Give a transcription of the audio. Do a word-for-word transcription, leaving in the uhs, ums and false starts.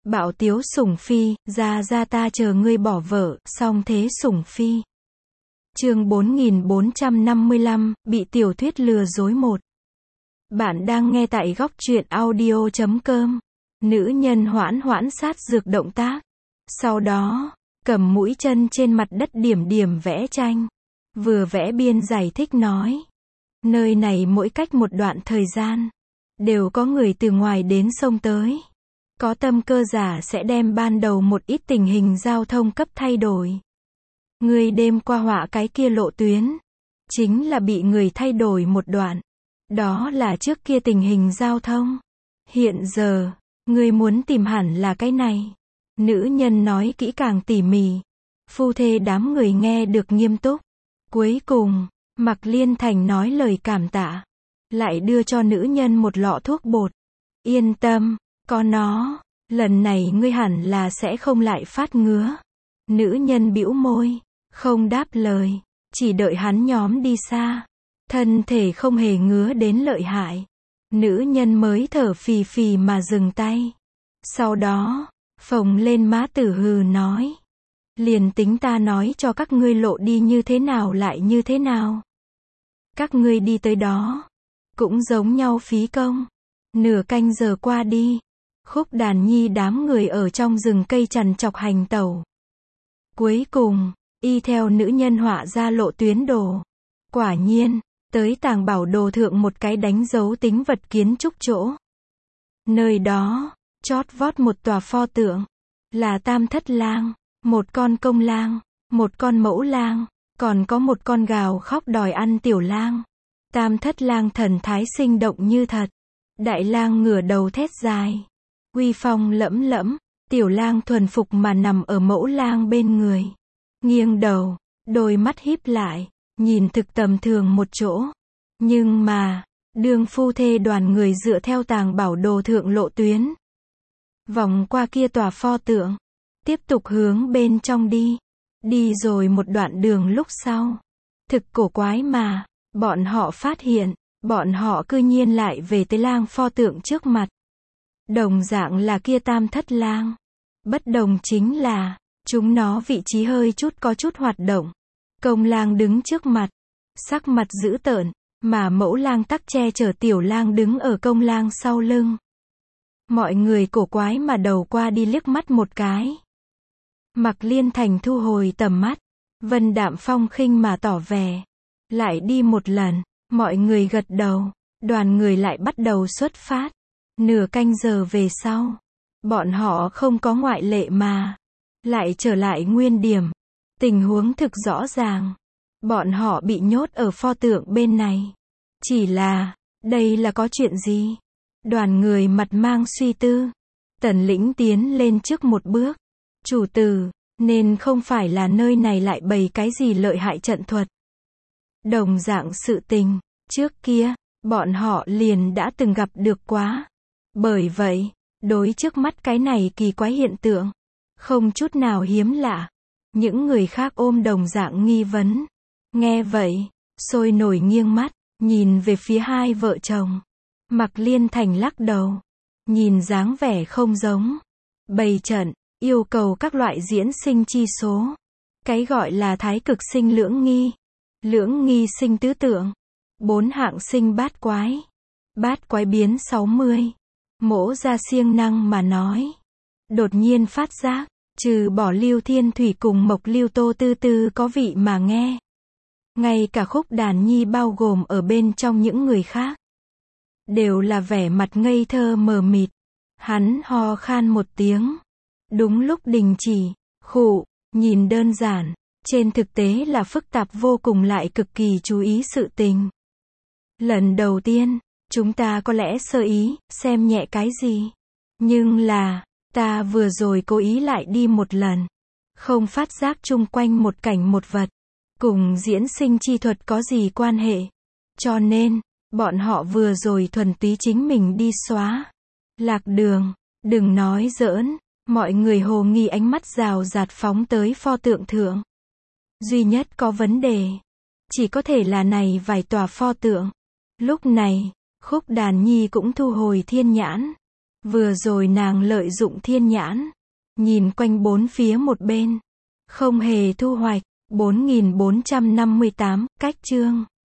Bạo tiếu sủng phi, ra ra ta chờ ngươi bỏ vợ, song thế sủng phi. Chương bốn nghìn bốn trăm năm mươi lăm, bị tiểu thuyết lừa dối một. Bạn đang nghe tại góc truyện audio chấm com. Nữ nhân hoãn hoãn sát dược động tác. Sau đó, cầm mũi chân trên mặt đất điểm điểm vẽ tranh. Vừa vẽ biên giải thích nói. Nơi này mỗi cách một đoạn thời gian, đều có người từ ngoài đến sông tới. Có tâm cơ giả sẽ đem ban đầu một ít tình hình giao thông cấp thay đổi. Người đêm qua họa cái kia lộ tuyến, chính là bị người thay đổi một đoạn. Đó là trước kia tình hình giao thông. Hiện giờ, người muốn tìm hẳn là cái này. Nữ nhân nói kỹ càng tỉ mỉ. Phu thê đám người nghe được nghiêm túc. Cuối cùng, Mạc Liên Thành nói lời cảm tạ. Lại đưa cho nữ nhân một lọ thuốc bột. Yên tâm, có nó, lần này ngươi hẳn là sẽ không lại phát ngứa. Nữ nhân bĩu môi, không đáp lời, chỉ đợi hắn nhóm đi xa. Thân thể không hề ngứa đến lợi hại. Nữ nhân mới thở phì phì mà dừng tay. Sau đó, phồng lên má tử hừ nói. Liền tính ta nói cho các ngươi lộ đi như thế nào lại như thế nào. Các ngươi đi tới đó, cũng giống nhau phí công. Nửa canh giờ qua đi, Khúc Đàn Nhi đám người ở trong rừng cây trằn trọc hành tẩu. Cuối cùng, y theo nữ nhân họa ra lộ tuyến đồ. Quả nhiên, tới tàng bảo đồ thượng một cái đánh dấu tính vật kiến trúc chỗ. Nơi đó, chót vót một tòa pho tượng, là Tam Thất Lang, một con công lang, một con mẫu lang, còn có một con gào khóc đòi ăn tiểu lang. Tam Thất Lang thần thái sinh động như thật. Đại lang ngửa đầu thét dài, uy phong lẫm lẫm. Tiểu lang thuần phục mà nằm ở mẫu lang bên người, nghiêng đầu, đôi mắt híp lại, nhìn thực tầm thường một chỗ. Nhưng mà, đương phu thê đoàn người dựa theo tàng bảo đồ thượng lộ tuyến, vòng qua kia tòa pho tượng, tiếp tục hướng bên trong đi. Đi rồi một đoạn đường lúc sau, thực cổ quái mà, bọn họ phát hiện, bọn họ cư nhiên lại về tới lang pho tượng trước mặt. Đồng dạng là kia Tam Thất Lang. Bất đồng chính là, chúng nó vị trí hơi chút có chút hoạt động. Công lang đứng trước mặt, sắc mặt dữ tợn, mà mẫu lang tắc che chở tiểu lang đứng ở công lang sau lưng. Mọi người cổ quái mà đầu qua đi liếc mắt một cái. Mạc Liên Thành thu hồi tầm mắt, Vân Đạm Phong khinh mà tỏ vẻ. Lại đi một lần, mọi người gật đầu, đoàn người lại bắt đầu xuất phát. Nửa canh giờ về sau, bọn họ không có ngoại lệ mà lại trở lại nguyên điểm. Tình huống thực rõ ràng, bọn họ bị nhốt ở pho tượng bên này. Chỉ là, đây là có chuyện gì? Đoàn người mặt mang suy tư. Tần Lĩnh tiến lên trước một bước. Chủ tử, nên không phải là nơi này lại bày cái gì lợi hại trận thuật. Đồng dạng sự tình, trước kia, bọn họ liền đã từng gặp được quá. Bởi vậy, đối trước mắt cái này kỳ quái hiện tượng, không chút nào hiếm lạ. Những người khác ôm đồng dạng nghi vấn. Nghe vậy, sôi nổi nghiêng mắt, nhìn về phía hai vợ chồng. Mạc Liên Thành lắc đầu, nhìn dáng vẻ không giống. Bày trận, yêu cầu các loại diễn sinh chi số. Cái gọi là thái cực sinh lưỡng nghi, lưỡng nghi sinh tứ tượng, bốn hạng sinh bát quái, bát quái biến sáu mươi. Mỗ ra siêng năng mà nói. Đột nhiên phát giác, trừ bỏ Lưu Thiên Thủy cùng Mộc Lưu Tô Tư Tư có vị mà nghe. Ngay cả Khúc Đàn Nhi bao gồm ở bên trong những người khác, đều là vẻ mặt ngây thơ mờ mịt. Hắn ho khan một tiếng. Đúng lúc đình chỉ, khụ, nhìn đơn giản, trên thực tế là phức tạp vô cùng lại cực kỳ chú ý sự tình. Lần đầu tiên, chúng ta có lẽ sơ ý, xem nhẹ cái gì. Nhưng là, ta vừa rồi cố ý lại đi một lần. Không phát giác chung quanh một cảnh một vật, cùng diễn sinh chi thuật có gì quan hệ. Cho nên, bọn họ vừa rồi thuần túy chính mình đi xóa. Lạc đường, đừng nói giỡn, mọi người hồ nghi ánh mắt rào rạt phóng tới pho tượng thượng. Duy nhất có vấn đề, chỉ có thể là này vài tòa pho tượng. Lúc này, Khúc Đàn Nhi cũng thu hồi thiên nhãn. Vừa rồi nàng lợi dụng thiên nhãn, nhìn quanh bốn phía một bên, không hề thu hoạch. bốn nghìn bốn trăm năm mươi tám, cách chương